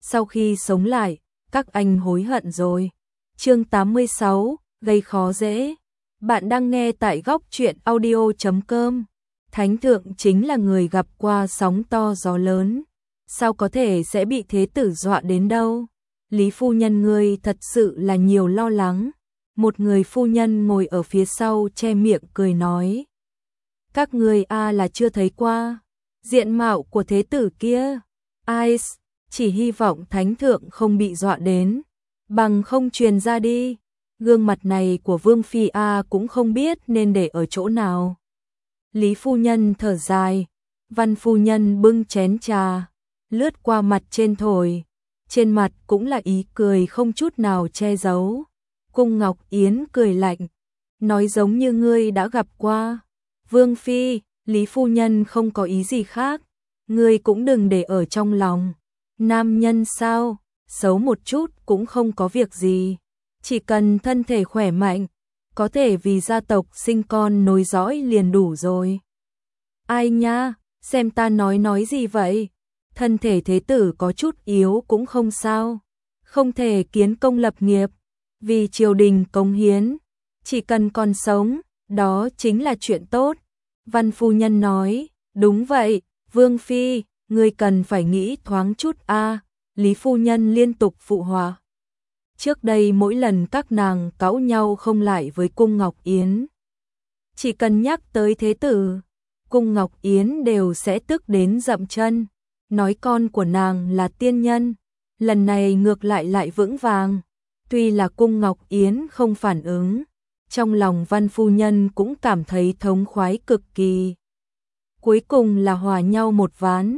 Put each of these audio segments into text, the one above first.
sau khi sống lại, các anh hối hận rồi. Chương 86, gây khó dễ. Bạn đang nghe tại góc truyện audio.com. Thánh thượng chính là người gặp qua sóng to gió lớn, sao có thể sẽ bị thế tử dọa đến đâu? Lý phu nhân ngươi thật sự là nhiều lo lắng. Một người phu nhân ngồi ở phía sau che miệng cười nói. Các ngươi là chưa thấy qua diện mạo của thế tử kia. Ai, chỉ hy vọng thánh thượng không bị dọa đến, bằng không truyền ra đi. Gương mặt này của Vương Phi cũng không biết nên để ở chỗ nào. Lý phu nhân thở dài, Văn phu nhân bưng chén trà, lướt qua mặt trên thổi. Trên mặt cũng là ý cười không chút nào che giấu. Cung Ngọc Yến cười lạnh, nói giống như ngươi đã gặp qua. Vương Phi, Lý phu nhân không có ý gì khác, ngươi cũng đừng để ở trong lòng. Nam nhân sao, xấu một chút cũng không có việc gì, chỉ cần thân thể khỏe mạnh, có thể vì gia tộc sinh con nối dõi liền đủ rồi. Ai nha, xem ta nói gì vậy? Thân thể thế tử có chút yếu cũng không sao, không thể kiến công lập nghiệp, vì triều đình cống hiến, chỉ cần còn sống, đó chính là chuyện tốt. Văn phu nhân nói, đúng vậy, Vương Phi, ngươi cần phải nghĩ thoáng chút Lý phu nhân liên tục phụ họa. Trước đây mỗi lần các nàng cãi nhau không lại với Cung Ngọc Yến, chỉ cần nhắc tới thế tử, Cung Ngọc Yến đều sẽ tức đến dậm chân, nói con của nàng là tiên nhân. Lần này ngược lại vững vàng, tuy là Cung Ngọc Yến không phản ứng, trong lòng Văn phu nhân cũng cảm thấy thống khoái cực kỳ. Cuối cùng là hòa nhau một ván.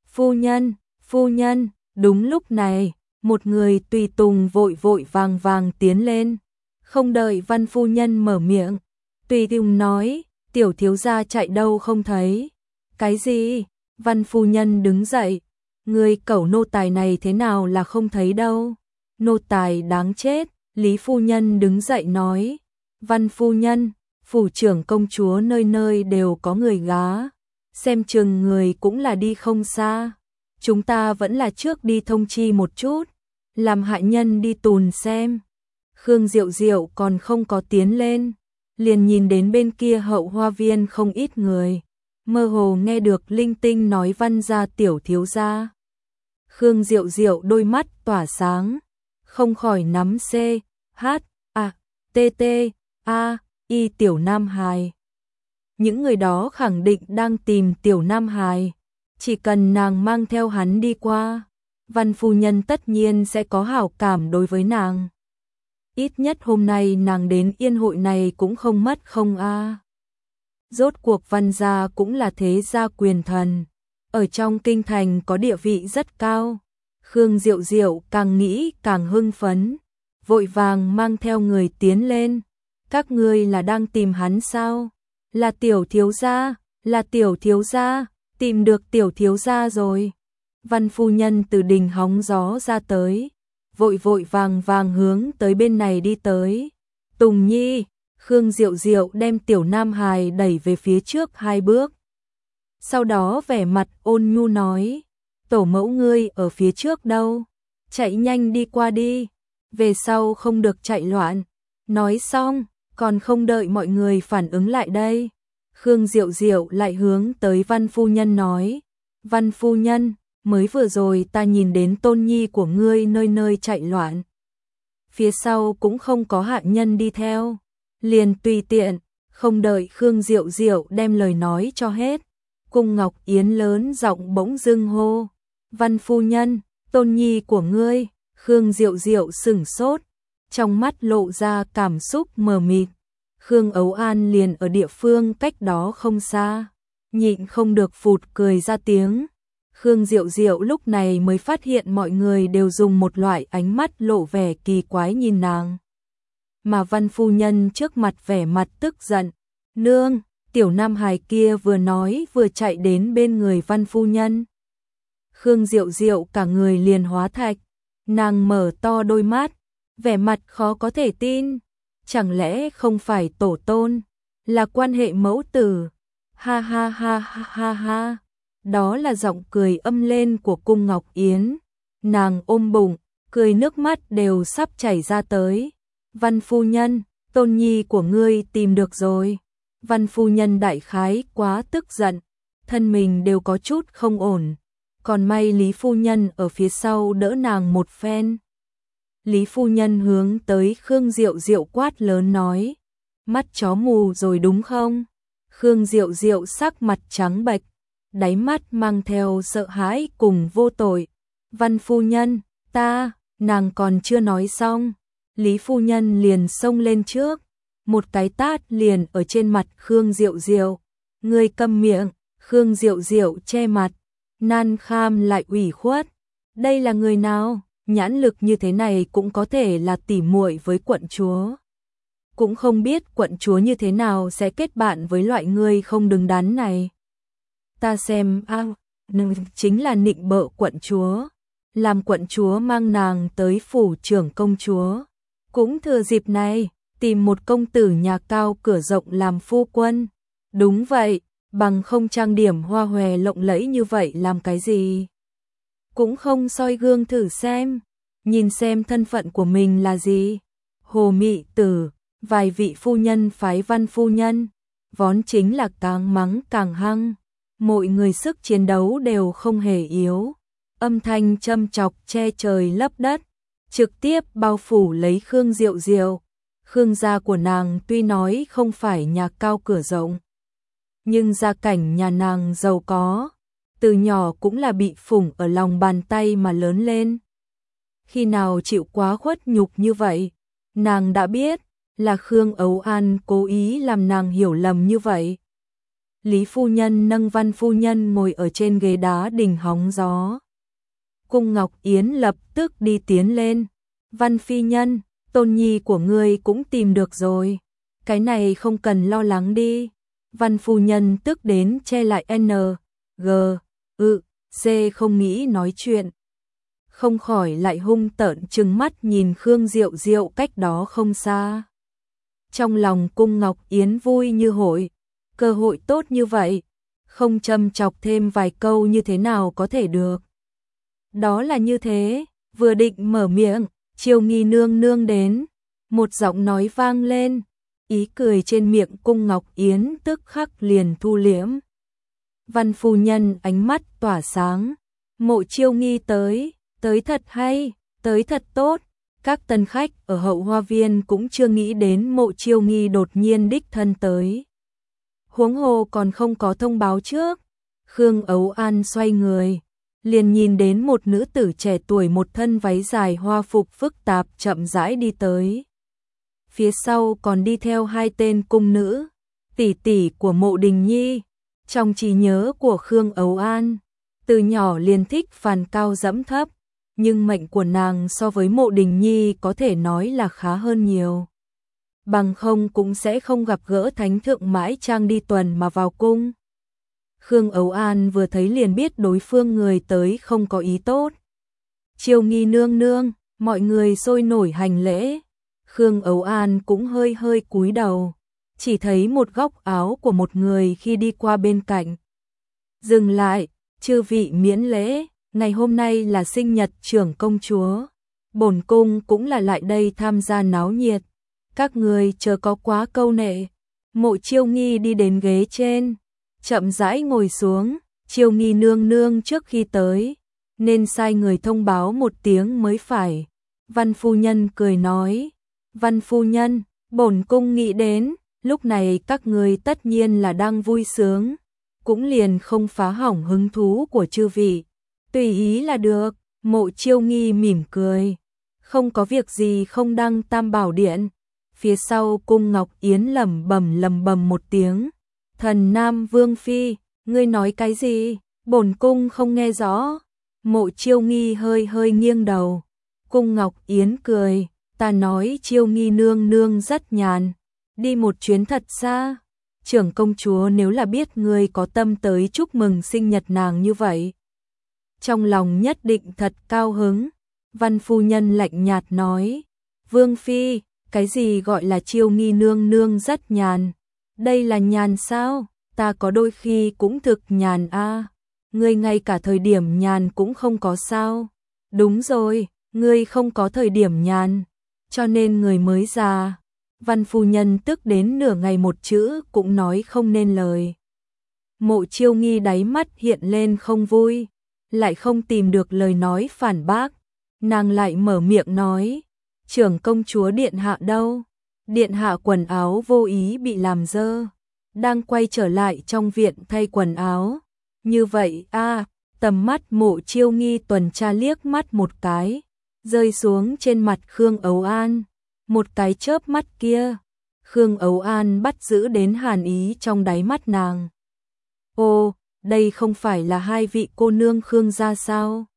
Phu nhân, đúng lúc này, một người tùy tùng vội vàng tiến lên, không đợi Văn phu nhân mở miệng, tùy tùng nói, tiểu thiếu gia chạy đâu không thấy. Cái gì? Văn phu nhân đứng dậy, người cẩu nô tài này thế nào là không thấy đâu? Nô tài đáng chết. Lý phu nhân đứng dậy nói, Văn phu nhân, phủ trưởng công chúa nơi nơi đều có người gá, xem chừng người cũng là đi không xa. Chúng ta vẫn là trước đi thông chi một chút, làm hạ nhân đi tùn xem. Khương Diệu Diệu còn không có tiến lên, liền nhìn đến bên kia hậu hoa viên không ít người, mơ hồ nghe được linh tinh nói Văn gia tiểu thiếu gia. Khương Diệu Diệu đôi mắt tỏa sáng, không khỏi nắm y tiểu Nam Hài. Những người đó khẳng định đang tìm tiểu Nam Hài, chỉ cần nàng mang theo hắn đi qua, Văn phu nhân tất nhiên sẽ có hảo cảm đối với nàng. Ít nhất hôm nay nàng đến yên hội này cũng không mất không Rốt cuộc Văn gia cũng là thế gia quyền thần, ở trong kinh thành có địa vị rất cao. Khương Diệu Diệu càng nghĩ càng hưng phấn, vội vàng mang theo người tiến lên. Các ngươi là đang tìm hắn sao? Là tiểu thiếu gia, tìm được tiểu thiếu gia rồi. Văn phu nhân từ đình hóng gió ra tới, vội vàng hướng tới bên này đi tới. Tùng Nhi, Khương Diệu Diệu đem tiểu Nam Hài đẩy về phía trước 2 bước. Sau đó vẻ mặt ôn nhu nói, tổ mẫu ngươi ở phía trước đâu, chạy nhanh đi qua đi, về sau không được chạy loạn. Nói xong, còn không đợi mọi người phản ứng lại đây, Khương Diệu Diệu lại hướng tới Văn phu nhân nói, Văn phu nhân, mới vừa rồi ta nhìn đến tôn nhi của ngươi nơi nơi chạy loạn, phía sau cũng không có hạ nhân đi theo, liền tùy tiện. Không đợi Khương Diệu Diệu đem lời nói cho hết, Cung Ngọc Yến lớn giọng bỗng dưng hô, Văn phu nhân, tôn nhi của ngươi. Khương Diệu Diệu sửng sốt, trong mắt lộ ra cảm xúc mờ mịt. Khương Ấu An liền ở địa phương cách đó không xa, nhịn không được phụt cười ra tiếng. Khương Diệu Diệu lúc này mới phát hiện mọi người đều dùng một loại ánh mắt lộ vẻ kỳ quái nhìn nàng. Mà Văn phu nhân trước mặt vẻ mặt tức giận, nương, tiểu Nam Hài kia vừa nói vừa chạy đến bên người Văn phu nhân. Khương Diệu Diệu cả người liền hóa thạch, nàng mở to đôi mắt, vẻ mặt khó có thể tin, chẳng lẽ không phải tổ tôn, là quan hệ mẫu tử. Ha ha ha ha ha ha. Đó là giọng cười âm lên của Cung Ngọc Yến, nàng ôm bụng, cười nước mắt đều sắp chảy ra tới. Văn phu nhân, tôn nhi của ngươi tìm được rồi. Văn phu nhân đại khái quá tức giận, thân mình đều có chút không ổn. Còn may Lý phu nhân ở phía sau đỡ nàng một phen. Lý phu nhân hướng tới Khương Diệu Diệu quát lớn nói, mắt chó mù rồi đúng không? Khương Diệu Diệu sắc mặt trắng bệch, đáy mắt mang theo sợ hãi cùng vô tội. Văn phu nhân, nàng còn chưa nói xong. Lý phu nhân liền xông lên trước, một cái tát liền ở trên mặt Khương Diệu Diệu. Ngươi câm miệng. Khương Diệu Diệu che mặt, nan kham lại ủy khuất. Đây là người nào? Nhãn lực như thế này cũng có thể là tỉ muội với quận chúa. Cũng không biết quận chúa như thế nào sẽ kết bạn với loại người không đứng đắn này. Ta xem chính là nịnh bợ quận chúa. Làm quận chúa mang nàng tới phủ trưởng công chúa. Cũng thừa dịp này, tìm một công tử nhà cao cửa rộng làm phu quân. Đúng vậy, bằng không trang điểm hoa hòe lộng lẫy như vậy làm cái gì? Cũng không soi gương thử xem, nhìn xem thân phận của mình là gì. Hồ Mị Tử, vài vị phu nhân phái Văn phu nhân, vốn chính là càng mắng càng hăng. Mọi người sức chiến đấu đều không hề yếu. Âm thanh châm chọc che trời lấp đất, trực tiếp bao phủ lấy Khương Diệu Diệu. Khương gia của nàng tuy nói không phải nhà cao cửa rộng, nhưng gia cảnh nhà nàng giàu có, từ nhỏ cũng là bị phủng ở lòng bàn tay mà lớn lên. Khi nào chịu quá khuất nhục như vậy, nàng đã biết là Khương Ấu An cố ý làm nàng hiểu lầm như vậy. Lý phu nhân nâng Văn phu nhân ngồi ở trên ghế đá đình hóng gió. Cung Ngọc Yến lập tức đi tiến lên. Văn phi nhân, tôn nhi của ngươi cũng tìm được rồi. Cái này không cần lo lắng đi. Văn phu nhân tức đến che lại C không nghĩ nói chuyện. Không khỏi lại hung tợn trừng mắt nhìn Khương Diệu Diệu cách đó không xa. Trong lòng Cung Ngọc Yến vui như hội, cơ hội tốt như vậy, không châm chọc thêm vài câu như thế nào có thể được. Đó là như thế, vừa định mở miệng, Chiêu Nghi nương nương đến, một giọng nói vang lên, ý cười trên miệng Cung Ngọc Yến tức khắc liền thu liễm. Văn phu nhân ánh mắt tỏa sáng, Mộ Chiêu Nghi tới thật hay, tới thật tốt. Các tân khách ở hậu hoa viên cũng chưa nghĩ đến Mộ Chiêu Nghi đột nhiên đích thân tới. Huống hồ còn không có thông báo trước. Khương Ấu An xoay người, liền nhìn đến một nữ tử trẻ tuổi một thân váy dài hoa phục phức tạp chậm rãi đi tới. Phía sau còn đi theo hai tên cung nữ, tỷ tỷ của Mộ Đình Nhi. Trong trí nhớ của Khương Ấu An, từ nhỏ liền thích phàn cao dẫm thấp, nhưng mệnh của nàng so với Mộ Đình Nhi có thể nói là khá hơn nhiều. Bằng không cũng sẽ không gặp gỡ thánh thượng mãi trang đi tuần mà vào cung. Khương Ấu An vừa thấy liền biết đối phương người tới không có ý tốt. Chiêu Nghi nương nương, mọi người sôi nổi hành lễ. Khương Ấu An cũng hơi cúi đầu, chỉ thấy một góc áo của một người khi đi qua bên cạnh. Dừng lại, chư vị miễn lễ, ngày hôm nay là sinh nhật trưởng công chúa. Bổn cung cũng là lại đây tham gia náo nhiệt. Các người chớ có quá câu nệ. Mộ Chiêu Nghi đi đến ghế trên, chậm rãi ngồi xuống. Chiêu Nghi nương nương trước khi tới, nên sai người thông báo một tiếng mới phải. Văn phu nhân cười nói, Văn phu nhân, bổn cung nghĩ đến, lúc này các người tất nhiên là đang vui sướng, cũng liền không phá hỏng hứng thú của chư vị. Tùy ý là được. Mộ Chiêu Nghi mỉm cười, không có việc gì không đăng Tam Bảo Điện. Phía sau Cung Ngọc Yến lẩm bẩm một tiếng, Thần Nam Vương phi, ngươi nói cái gì? Bổn cung không nghe rõ. Mộ Chiêu Nghi hơi nghiêng đầu. Cung Ngọc Yến cười, ta nói Chiêu Nghi nương nương rất nhàn, đi một chuyến thật xa. Trưởng công chúa nếu là biết ngươi có tâm tới chúc mừng sinh nhật nàng như vậy, trong lòng nhất định thật cao hứng. Văn phu nhân lạnh nhạt nói, Vương phi, cái gì gọi là Chiêu Nghi nương nương rất nhàn? Đây là nhàn sao? Ta có đôi khi cũng thực nhàn a. Ngươi ngay cả thời điểm nhàn cũng không có sao? Đúng rồi, ngươi không có thời điểm nhàn, cho nên người mới già. Văn phu nhân tức đến nửa ngày một chữ cũng nói không nên lời. Mộ Chiêu Nghi đáy mắt hiện lên không vui, lại không tìm được lời nói phản bác. Nàng lại mở miệng nói, trưởng công chúa điện hạ đâu? Điện hạ quần áo vô ý bị làm dơ, đang quay trở lại trong viện thay quần áo. Như vậy tầm mắt Mộ Chiêu Nghi tuần tra liếc mắt một cái, rơi xuống trên mặt Khương Ấu An. Một cái chớp mắt kia, Khương Ấu An bắt giữ đến hàn ý trong đáy mắt nàng. Ô, đây không phải là hai vị cô nương Khương gia sao?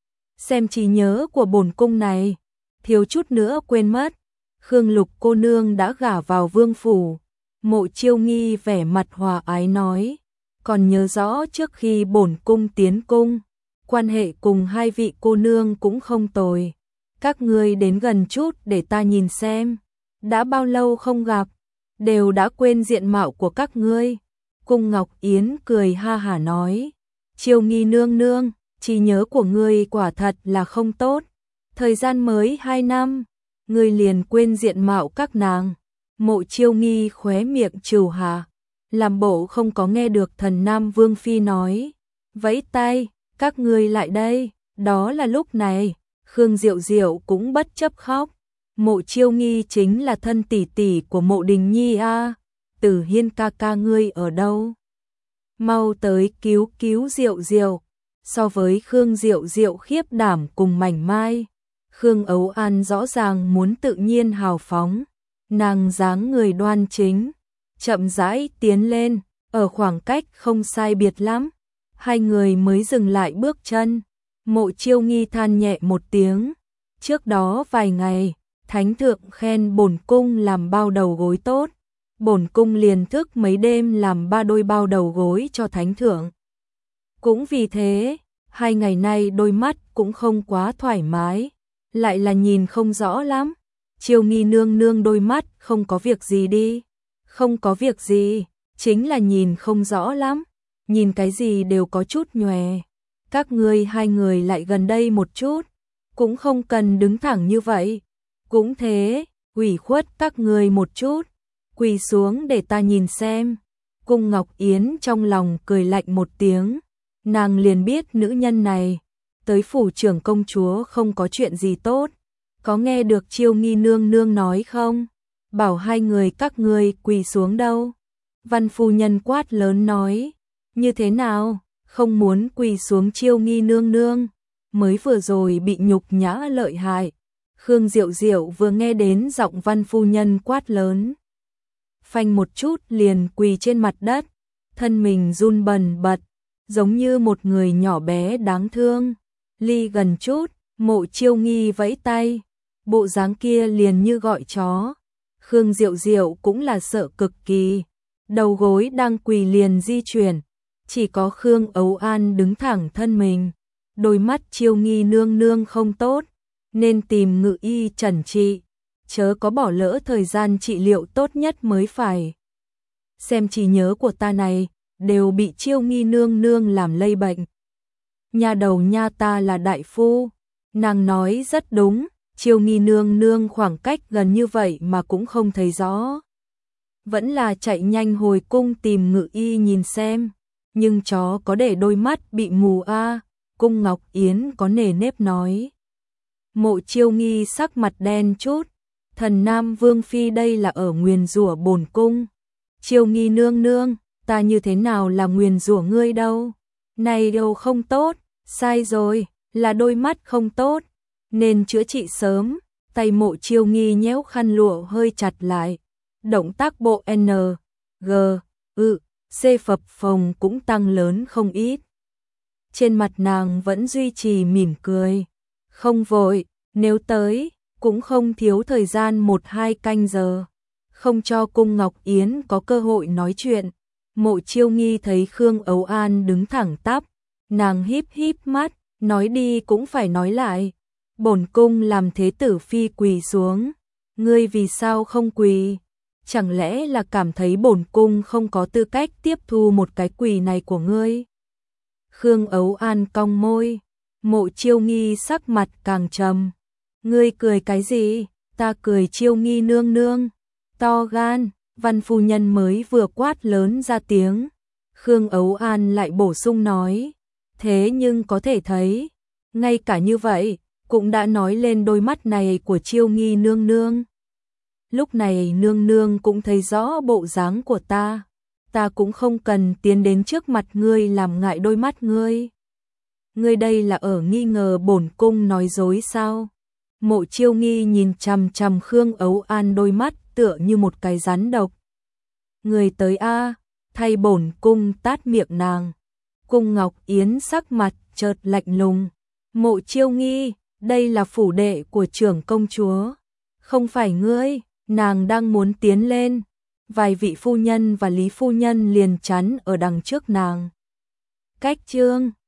Xem trí nhớ của bổn cung này, thiếu chút nữa quên mất. Khương Lục cô nương đã gả vào vương phủ. Mộ Chiêu Nghi vẻ mặt hòa ái nói, còn nhớ rõ trước khi bổn cung tiến cung, quan hệ cùng hai vị cô nương cũng không tồi. Các ngươi đến gần chút để ta nhìn xem, đã bao lâu không gặp, đều đã quên diện mạo của các ngươi. Cung Ngọc Yến cười ha hả nói, Chiêu Nghi nương nương, trí nhớ của ngươi quả thật là không tốt. Thời gian mới 2 năm, ngươi liền quên diện mạo các nàng. Mộ Chiêu Nghi khóe miệng trừ hạ, làm bộ không có nghe được Thần Nam Vương Phi nói. Vẫy tay, các ngươi lại đây. Đó là lúc này, Khương Diệu Diệu cũng bất chấp khóc. Mộ Chiêu Nghi chính là thân tỷ tỷ của Mộ Đình Nhi a. Tử Hiên ca ca ngươi ở đâu? Mau tới cứu cứu Diệu Diệu. So với Khương Diệu Diệu khiếp đảm cùng mảnh mai, Khương Ấu An rõ ràng muốn tự nhiên hào phóng. Nàng dáng người đoan chính, chậm rãi tiến lên, ở khoảng cách không sai biệt lắm. Hai người mới dừng lại bước chân. Mộ Chiêu Nghi than nhẹ một tiếng. Trước đó vài ngày, Thánh thượng khen bổn cung làm bao đầu gối tốt. Bổn cung liền thức mấy đêm làm 3 đôi bao đầu gối cho Thánh thượng. Cũng vì thế, 2 ngày nay đôi mắt cũng không quá thoải mái, lại là nhìn không rõ lắm. Chiêu Nghi nương nương đôi mắt không có việc gì đi. Không có việc gì, chính là nhìn không rõ lắm. Nhìn cái gì đều có chút nhòe. Các ngươi hai người lại gần đây một chút, cũng không cần đứng thẳng như vậy. Cũng thế, ủy khuất các ngươi một chút, quỳ xuống để ta nhìn xem. Cung Ngọc Yến trong lòng cười lạnh một tiếng, nàng liền biết nữ nhân này tới phủ trưởng công chúa không có chuyện gì tốt. Có nghe được Chiêu Nghi nương nương nói không? Bảo hai người các ngươi quỳ xuống đâu? Văn phu nhân quát lớn nói, như thế nào? Không muốn quỳ xuống Chiêu Nghi nương nương, mới vừa rồi bị nhục nhã lợi hại. Khương Diệu Diệu vừa nghe đến giọng văn phu nhân quát lớn, phanh một chút liền quỳ trên mặt đất, thân mình run bần bật, giống như một người nhỏ bé đáng thương. Ly gần chút, Mộ Chiêu Nghi vẫy tay, bộ dáng kia liền như gọi chó. Khương Diệu Diệu cũng là sợ cực kỳ, đầu gối đang quỳ liền di chuyển, chỉ có Khương Ấu An đứng thẳng thân mình. Đôi mắt Chiêu Nghi nương nương không tốt, nên tìm ngự y chẩn trị, chớ có bỏ lỡ thời gian trị liệu tốt nhất mới phải. Xem trí nhớ của ta này, đều bị Chiêu Nghi nương nương làm lây bệnh. Nhà đầu nha, ta là đại phu. Nàng nói rất đúng, Chiêu Nghi nương nương khoảng cách gần như vậy mà cũng không thấy rõ. Vẫn là chạy nhanh hồi cung tìm ngự y nhìn xem. Nhưng chó có để đôi mắt bị mù a. Cung Ngọc Yến có nề nếp nói. Mộ Chiêu Nghi sắc mặt đen chút. Thần Nam Vương Phi đây là ở nguyền rủa bổn cung. Chiêu Nghi nương nương, ta như thế nào là nguyền rủa ngươi đâu. Này đều không tốt, sai rồi, là đôi mắt không tốt, nên chữa trị sớm. Tay Mộ Chiêu Nghi nhéo khăn lụa hơi chặt lại. Động tác bộ N, G, C phập phồng cũng tăng lớn không ít. Trên mặt nàng vẫn duy trì mỉm cười. Không vội, nếu tới, cũng không thiếu thời gian 1-2 canh giờ. Không cho Cung Ngọc Yến có cơ hội nói chuyện. Mộ Chiêu Nghi thấy Khương Ấu An đứng thẳng tắp, nàng híp híp mắt, nói đi cũng phải nói lại. Bổn cung làm thế tử phi quỳ xuống, ngươi vì sao không quỳ? Chẳng lẽ là cảm thấy bổn cung không có tư cách tiếp thu một cái quỳ này của ngươi? Khương Ấu An cong môi, Mộ Chiêu Nghi sắc mặt càng trầm. Ngươi cười cái gì? Ta cười Chiêu Nghi nương nương. To gan, Văn phu nhân mới vừa quát lớn ra tiếng. Khương Ấu An lại bổ sung nói. Thế nhưng có thể thấy, ngay cả như vậy, cũng đã nói lên đôi mắt này của Chiêu Nghi nương nương. Lúc này nương nương cũng thấy rõ bộ dáng của ta. Ta cũng không cần tiến đến trước mặt ngươi làm ngại đôi mắt ngươi. Ngươi đây là ở nghi ngờ bổn cung nói dối sao? Mộ Chiêu Nghi nhìn chằm chằm Khương Ấu An đôi mắt tựa như một cái rắn độc. Người tới a, thay bổn cung tát miệng nàng. Cung Ngọc Yến sắc mặt chợt lạnh lùng. Mộ Chiêu Nghi, đây là phủ đệ của trưởng công chúa. Không phải ngươi, nàng đang muốn tiến lên. Vài vị phu nhân và Lý phu nhân liền chắn ở đằng trước nàng. Cách chương